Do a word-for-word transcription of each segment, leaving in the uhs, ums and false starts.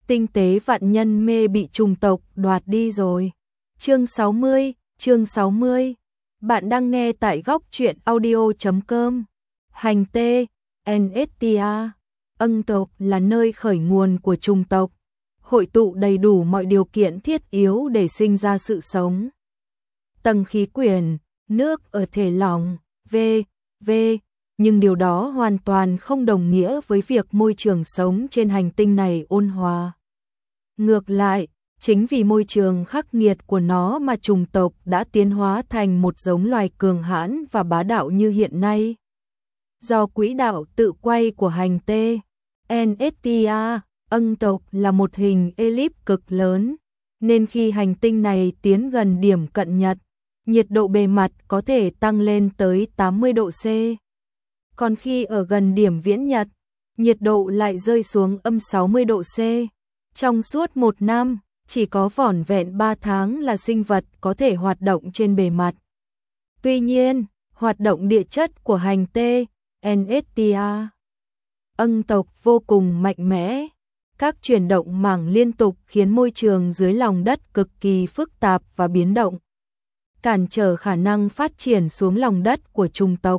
Tinh tế vạn nhân mê bị trùng tộc đoạt đi rồi. Chương sáu mươi, chương sáu mươi. Bạn đang nghe tại góc truyện audio chấm com. Hành tê, en ét tê a. Ân tộc là nơi khởi nguồn của trùng tộc, hội tụ đầy đủ mọi điều kiện thiết yếu để sinh ra sự sống. Tầng khí quyển, nước ở thể lỏng, v, v, nhưng điều đó hoàn toàn không đồng nghĩa với việc môi trường sống trên hành tinh này ôn hòa. Ngược lại, chính vì môi trường khắc nghiệt của nó mà trùng tộc đã tiến hóa thành một giống loài cường hãn và bá đạo như hiện nay. Do quỹ đạo tự quay của hành tê, en ét tê a, ân tộc là một hình elip cực lớn, nên khi hành tinh này tiến gần điểm cận nhật, nhiệt độ bề mặt có thể tăng lên tới tám mươi độ C. Còn khi ở gần điểm viễn nhật, nhiệt độ lại rơi xuống âm sáu mươi độ C. Trong suốt một năm, chỉ có vỏn vẹn ba tháng là sinh vật có thể hoạt động trên bề mặt. Tuy nhiên, hoạt động địa chất của hành tê, en ét tê a, ân tộc vô cùng mạnh mẽ. Các chuyển động mảng liên tục khiến môi trường dưới lòng đất cực kỳ phức tạp và biến động, cản trở khả năng phát triển xuống lòng đất của trùng tộc.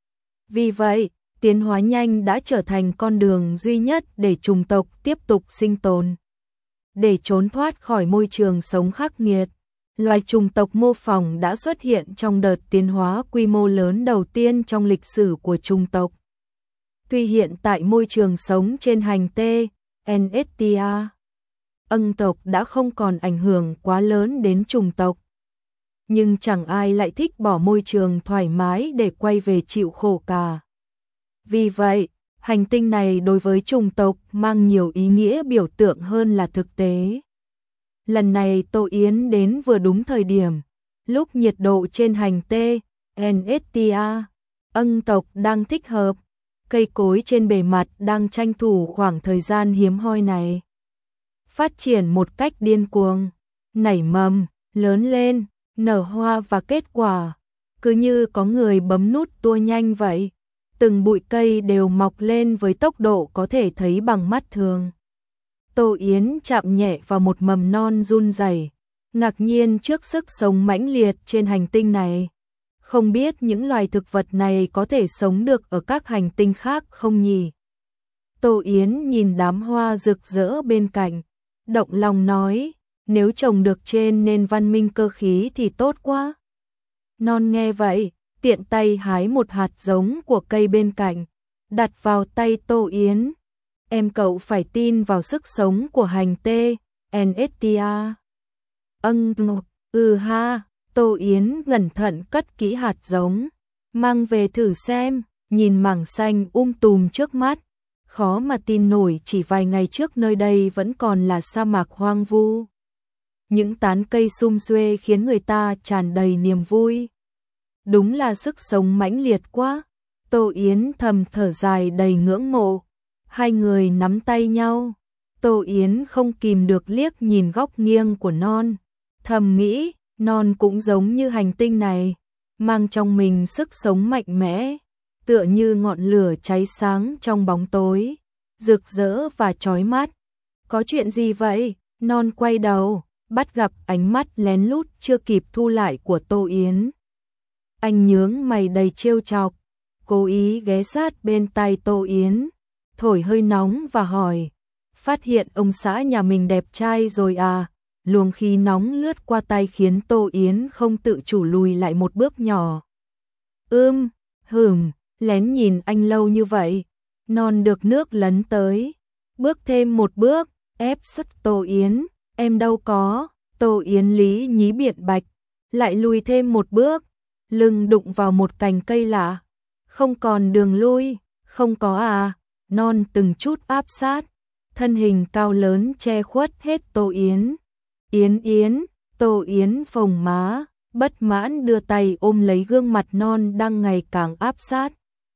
Vì vậy, tiến hóa nhanh đã trở thành con đường duy nhất để trùng tộc tiếp tục sinh tồn. Để trốn thoát khỏi môi trường sống khắc nghiệt, loài trùng tộc mô phỏng đã xuất hiện trong đợt tiến hóa quy mô lớn đầu tiên trong lịch sử của trùng tộc. Tuy hiện tại môi trường sống trên hành tê, en ét tê a, ân tộc đã không còn ảnh hưởng quá lớn đến trùng tộc, nhưng chẳng ai lại thích bỏ môi trường thoải mái để quay về chịu khổ cả. Vì vậy, hành tinh này đối với trùng tộc mang nhiều ý nghĩa biểu tượng hơn là thực tế. Lần này Tô Yến đến vừa đúng thời điểm, lúc nhiệt độ trên hành tê, en ét tê a, ân tộc đang thích hợp, cây cối trên bề mặt đang tranh thủ khoảng thời gian hiếm hoi này. Phát triển một cách điên cuồng, nảy mầm, lớn lên, nở hoa và kết quả, cứ như có người bấm nút tua nhanh vậy. Từng bụi cây đều mọc lên với tốc độ có thể thấy bằng mắt thường. Tô Yến chạm nhẹ vào một mầm non run rẩy, ngạc nhiên trước sức sống mãnh liệt trên hành tinh này. Không biết những loài thực vật này có thể sống được ở các hành tinh khác không nhỉ? Tô Yến nhìn đám hoa rực rỡ bên cạnh, động lòng nói, nếu trồng được trên nền văn minh cơ khí thì tốt quá. Non nghe vậy, tiện tay hái một hạt giống của cây bên cạnh, đặt vào tay Tô Yến. Em cậu phải tin vào sức sống của hành tê, en ét tê a. Ân ngột, ừ ha, Tô Yến cẩn thận cất kỹ hạt giống, mang về thử xem, nhìn mảng xanh um tùm trước mắt. Khó mà tin nổi chỉ vài ngày trước nơi đây vẫn còn là sa mạc hoang vu. Những tán cây sum xuê khiến người ta tràn đầy niềm vui. Đúng là sức sống mãnh liệt quá. Tô Yến thầm thở dài đầy ngưỡng mộ. Hai người nắm tay nhau. Tô Yến không kìm được liếc nhìn góc nghiêng của non. Thầm nghĩ, non cũng giống như hành tinh này, mang trong mình sức sống mạnh mẽ, tựa như ngọn lửa cháy sáng trong bóng tối, rực rỡ và chói mắt. Có chuyện gì vậy? Non quay đầu, bắt gặp ánh mắt lén lút chưa kịp thu lại của Tô Yến. Anh nhướng mày đầy trêu chọc, cố ý ghé sát bên tai Tô Yến, thổi hơi nóng và hỏi, phát hiện ông xã nhà mình đẹp trai rồi à? Luồng khí nóng lướt qua tay khiến Tô Yến không tự chủ lùi lại một bước nhỏ. Ưm, hửm, lén nhìn anh lâu như vậy. Non được nước lấn tới, bước thêm một bước, ép sức Tô Yến, em đâu có. Tô Yến lý nhí biện bạch, lại lùi thêm một bước, lưng đụng vào một cành cây lạ. Không còn đường lui, không có à? Non từng chút áp sát, thân hình cao lớn che khuất hết Tô Yến. Yến Yến, Tô Yến phồng má, bất mãn đưa tay ôm lấy gương mặt non đang ngày càng áp sát.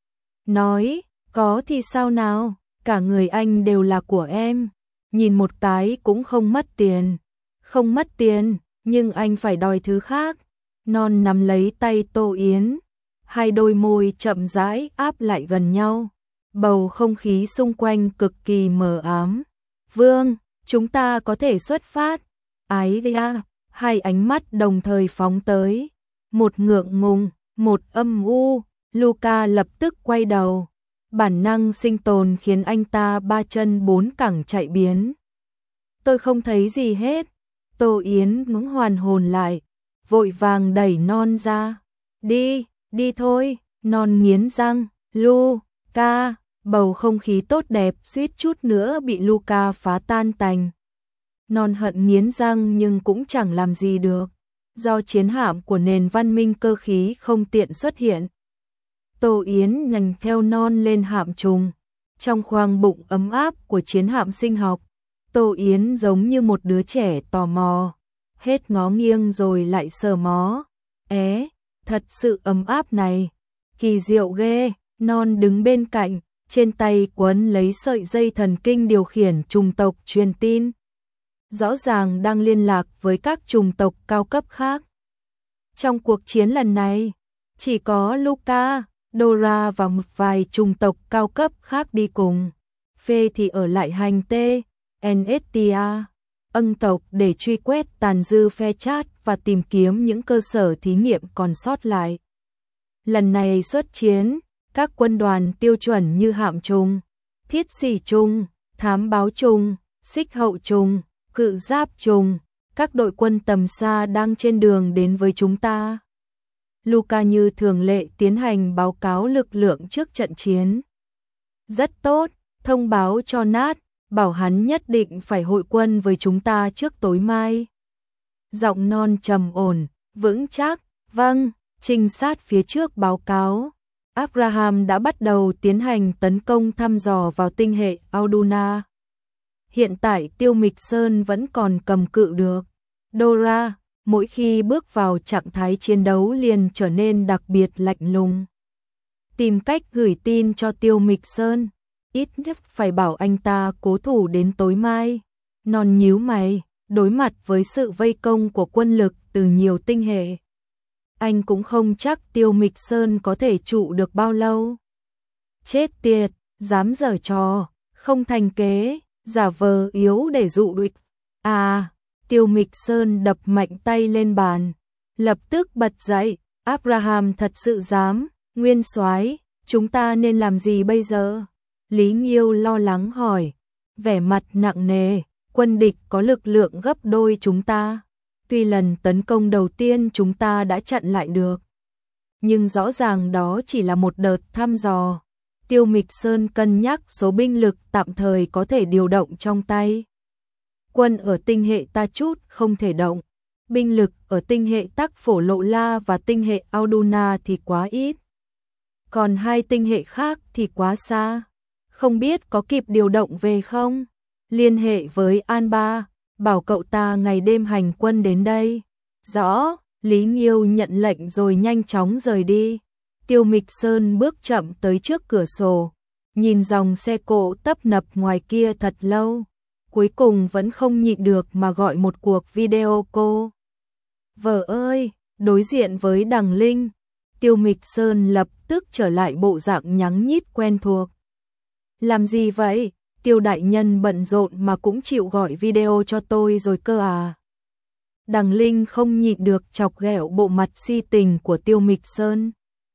Nói, có thì sao nào, cả người anh đều là của em, nhìn một cái cũng không mất tiền. Không mất tiền, nhưng anh phải đòi thứ khác. Non nắm lấy tay Tô Yến, hai đôi môi chậm rãi áp lại gần nhau. Bầu không khí xung quanh cực kỳ mờ ám. Vương, chúng ta có thể xuất phát. Ái da, hai ánh mắt đồng thời phóng tới. Một ngượng ngùng, một âm u, Luca lập tức quay đầu. Bản năng sinh tồn khiến anh ta ba chân bốn cẳng chạy biến. Tôi không thấy gì hết. Tô Yến muốn hoàn hồn lại, vội vàng đẩy Non ra. Đi, đi thôi, Non nghiến răng. Luca, bầu không khí tốt đẹp suýt chút nữa bị Luca phá tan tành. Non hận nghiến răng nhưng cũng chẳng làm gì được. Do chiến hạm của nền văn minh cơ khí không tiện xuất hiện. Tô Yến nhành theo Non lên hạm trùng. Trong khoang bụng ấm áp của chiến hạm sinh học, Tô Yến giống như một đứa trẻ tò mò. Hết ngó nghiêng rồi lại sờ mó. É, thật sự ấm áp này. Kỳ diệu ghê. Non đứng bên cạnh, trên tay quấn lấy sợi dây thần kinh điều khiển chủng tộc truyền tin. Rõ ràng đang liên lạc với các chủng tộc cao cấp khác. Trong cuộc chiến lần này, chỉ có Luca, Dora và một vài chủng tộc cao cấp khác đi cùng. Phê thì ở lại hành T, en ét tê a, ân tộc để truy quét tàn dư phe chat và tìm kiếm những cơ sở thí nghiệm còn sót lại. Lần này xuất chiến, các quân đoàn tiêu chuẩn như hạm trùng, thiết sĩ trùng, thám báo trùng, xích hậu trùng, cự giáp trùng, các đội quân tầm xa đang trên đường đến với chúng ta. Luca như thường lệ tiến hành báo cáo lực lượng trước trận chiến. Rất tốt, thông báo cho Nat, bảo hắn nhất định phải hội quân với chúng ta trước tối mai. Giọng Non trầm ổn, vững chắc, vâng, trinh sát phía trước báo cáo. Abraham đã bắt đầu tiến hành tấn công thăm dò vào tinh hệ Alduna. Hiện tại Tiêu Mịch Sơn vẫn còn cầm cự được. Dora, mỗi khi bước vào trạng thái chiến đấu liền trở nên đặc biệt lạnh lùng. Tìm cách gửi tin cho Tiêu Mịch Sơn, ít nhất phải bảo anh ta cố thủ đến tối mai. Non nhíu mày, đối mặt với sự vây công của quân lực từ nhiều tinh hệ. Anh cũng không chắc Tiêu Mịch Sơn có thể trụ được bao lâu. Chết tiệt, dám giở trò, không thành kế, giả vờ yếu để dụ địch. À, Tiêu Mịch Sơn đập mạnh tay lên bàn, lập tức bật dậy. Abraham thật sự dám. Nguyên soái, chúng ta nên làm gì bây giờ? Lý Nghiêu lo lắng hỏi, vẻ mặt nặng nề. Quân địch có lực lượng gấp đôi chúng ta. Tuy lần tấn công đầu tiên chúng ta đã chặn lại được, nhưng rõ ràng đó chỉ là một đợt thăm dò. Tiêu Mịch Sơn cân nhắc số binh lực tạm thời có thể điều động trong tay. Quân ở tinh hệ Ta Chút không thể động. Binh lực ở tinh hệ Tắc Phổ Lộ La và tinh hệ Alduna thì quá ít. Còn hai tinh hệ khác thì quá xa. Không biết có kịp điều động về không? Liên hệ với An Ba, bảo cậu ta ngày đêm hành quân đến đây. Rõ, Lý Nghiêu nhận lệnh rồi nhanh chóng rời đi. Tiêu Mịch Sơn bước chậm tới trước cửa sổ, nhìn dòng xe cộ tấp nập ngoài kia thật lâu. Cuối cùng vẫn không nhịn được mà gọi một cuộc video call. Vợ ơi, đối diện với Đằng Linh, Tiêu Mịch Sơn lập tức trở lại bộ dạng nhắng nhít quen thuộc. Làm gì vậy? Tiêu đại nhân bận rộn mà cũng chịu gọi video cho tôi rồi cơ à? Đằng Linh không nhịn được chọc ghẹo bộ mặt si tình của Tiêu Mịch Sơn.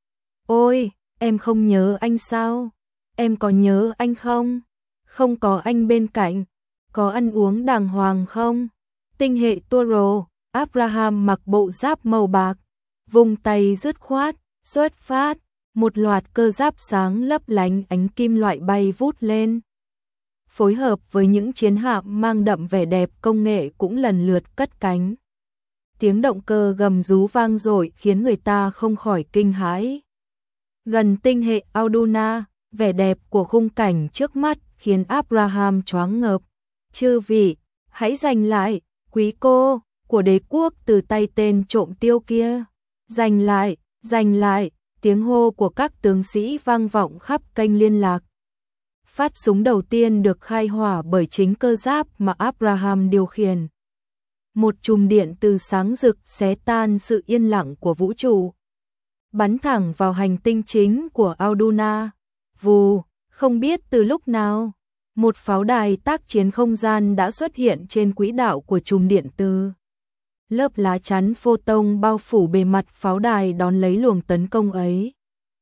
Ôi, em không nhớ anh sao? Em có nhớ anh không? Không có anh bên cạnh, có ăn uống đàng hoàng không? Tinh hệ Toro, Abraham mặc bộ giáp màu bạc, vùng tay dứt khoát, xuất phát, một loạt cơ giáp sáng lấp lánh ánh kim loại bay vút lên. Phối hợp với những chiến hạm mang đậm vẻ đẹp công nghệ cũng lần lượt cất cánh. Tiếng động cơ gầm rú vang dội khiến người ta không khỏi kinh hãi. Gần tinh hệ Alduna, vẻ đẹp của khung cảnh trước mắt khiến Abraham choáng ngợp. Chư vị, hãy giành lại, quý cô, của đế quốc từ tay tên trộm Tiêu kia. Giành lại, giành lại, tiếng hô của các tướng sĩ vang vọng khắp kênh liên lạc. Phát súng đầu tiên được khai hỏa bởi chính cơ giáp mà Abraham điều khiển. Một chùm điện từ sáng rực xé tan sự yên lặng của vũ trụ, bắn thẳng vào hành tinh chính của Alduna. Vù, không biết từ lúc nào, một pháo đài tác chiến không gian đã xuất hiện trên quỹ đạo của chùm điện từ. Lớp lá chắn photon bao phủ bề mặt pháo đài đón lấy luồng tấn công ấy.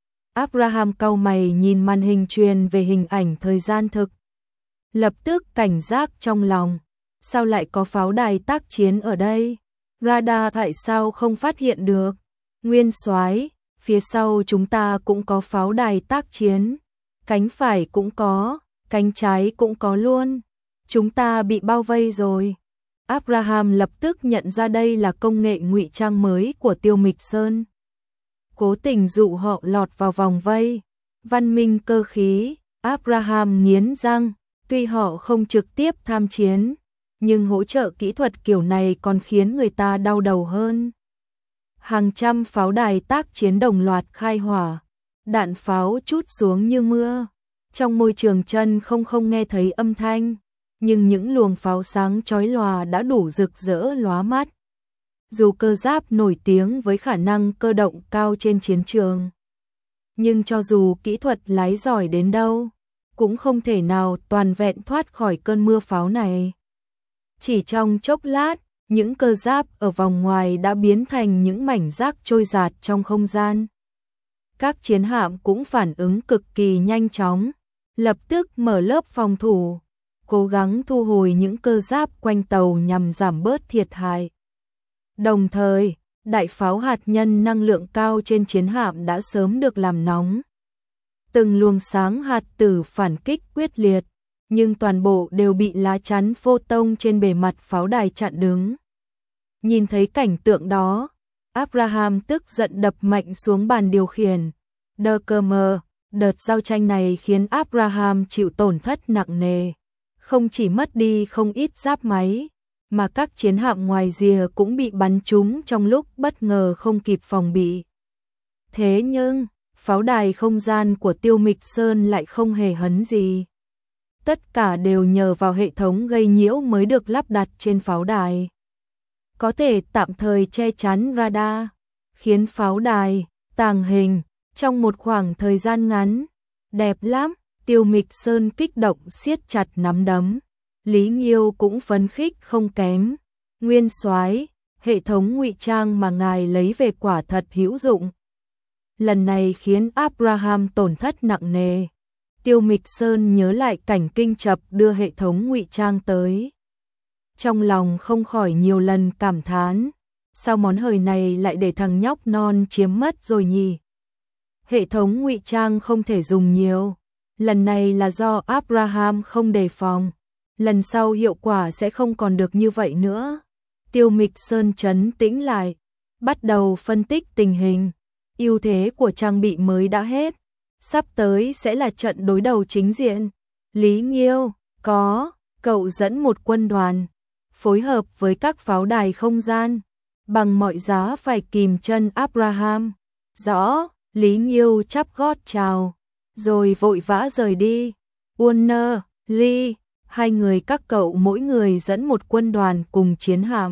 Abraham cau mày nhìn màn hình truyền về hình ảnh thời gian thực. Lập tức cảnh giác trong lòng. Sao lại có pháo đài tác chiến ở đây? Radar tại sao không phát hiện được? Nguyên soái, phía sau chúng ta cũng có pháo đài tác chiến. Cánh phải cũng có, cánh trái cũng có luôn. Chúng ta bị bao vây rồi. Abraham lập tức nhận ra đây là công nghệ ngụy trang mới của Tiêu Mịch Sơn. Cố tình dụ họ lọt vào vòng vây. Văn minh cơ khí, Abraham nghiến răng, tuy họ không trực tiếp tham chiến, nhưng hỗ trợ kỹ thuật kiểu này còn khiến người ta đau đầu hơn. Hàng trăm pháo đài tác chiến đồng loạt khai hỏa, đạn pháo trút xuống như mưa. Trong môi trường chân không không nghe thấy âm thanh, nhưng những luồng pháo sáng chói lòa đã đủ rực rỡ lóa mắt. Dù cơ giáp nổi tiếng với khả năng cơ động cao trên chiến trường, nhưng cho dù kỹ thuật lái giỏi đến đâu, cũng không thể nào toàn vẹn thoát khỏi cơn mưa pháo này. Chỉ trong chốc lát, những cơ giáp ở vòng ngoài đã biến thành những mảnh rác trôi dạt trong không gian. Các chiến hạm cũng phản ứng cực kỳ nhanh chóng, lập tức mở lớp phòng thủ, cố gắng thu hồi những cơ giáp quanh tàu nhằm giảm bớt thiệt hại. Đồng thời, đại pháo hạt nhân năng lượng cao trên chiến hạm đã sớm được làm nóng. Từng luồng sáng hạt tử phản kích quyết liệt, nhưng toàn bộ đều bị lá chắn photon trên bề mặt pháo đài chặn đứng. Nhìn thấy cảnh tượng đó, Abraham tức giận đập mạnh xuống bàn điều khiển. Đơ cơ mờ, đợt giao tranh này khiến Abraham chịu tổn thất nặng nề. Không chỉ mất đi không ít giáp máy, mà các chiến hạm ngoài rìa cũng bị bắn trúng trong lúc bất ngờ không kịp phòng bị. Thế nhưng, pháo đài không gian của Tiêu Mịch Sơn lại không hề hấn gì. Tất cả đều nhờ vào hệ thống gây nhiễu mới được lắp đặt trên pháo đài. Có thể tạm thời che chắn radar, khiến pháo đài tàng hình trong một khoảng thời gian ngắn. Đẹp lắm, Tiêu Mịch Sơn kích động siết chặt nắm đấm. Lý Nghiêu cũng phấn khích không kém. Nguyên soái, hệ thống ngụy trang mà ngài lấy về quả thật hữu dụng. Lần này khiến Abraham tổn thất nặng nề. Tiêu Mịch Sơn nhớ lại cảnh kinh chập đưa hệ thống ngụy trang tới. Trong lòng không khỏi nhiều lần cảm thán, sao món hời này lại để thằng nhóc non chiếm mất rồi nhỉ? Hệ thống ngụy trang không thể dùng nhiều, lần này là do Abraham không đề phòng, lần sau hiệu quả sẽ không còn được như vậy nữa. Tiêu Mịch Sơn trấn tĩnh lại, bắt đầu phân tích tình hình, ưu thế của trang bị mới đã hết, sắp tới sẽ là trận đối đầu chính diện. Lý Nghiêu, có, cậu dẫn một quân đoàn, phối hợp với các pháo đài không gian, bằng mọi giá phải kìm chân Abraham. Rõ, Lý Nghiêu chắp gót chào, rồi vội vã rời đi. Warner, Lee, hai người các cậu mỗi người dẫn một quân đoàn cùng chiến hạm,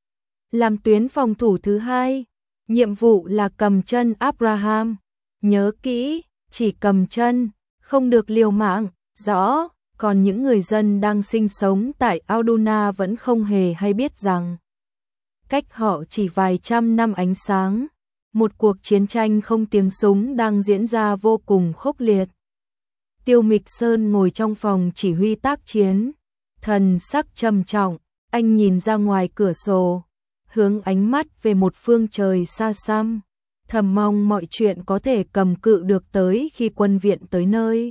làm tuyến phòng thủ thứ hai. Nhiệm vụ là cầm chân Abraham. Nhớ kỹ, chỉ cầm chân, không được liều mạng. Rõ. Còn những người dân đang sinh sống tại Alduna vẫn không hề hay biết rằng cách họ chỉ vài trăm năm ánh sáng, một cuộc chiến tranh không tiếng súng đang diễn ra vô cùng khốc liệt. Tiêu Mịch Sơn ngồi trong phòng chỉ huy tác chiến, thần sắc trầm trọng, anh nhìn ra ngoài cửa sổ, hướng ánh mắt về một phương trời xa xăm, thầm mong mọi chuyện có thể cầm cự được tới khi quân viện tới nơi.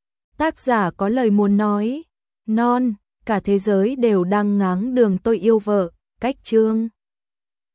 Tác giả có lời muốn nói, non, cả thế giới đều đang ngáng đường tôi yêu vợ, cách chương.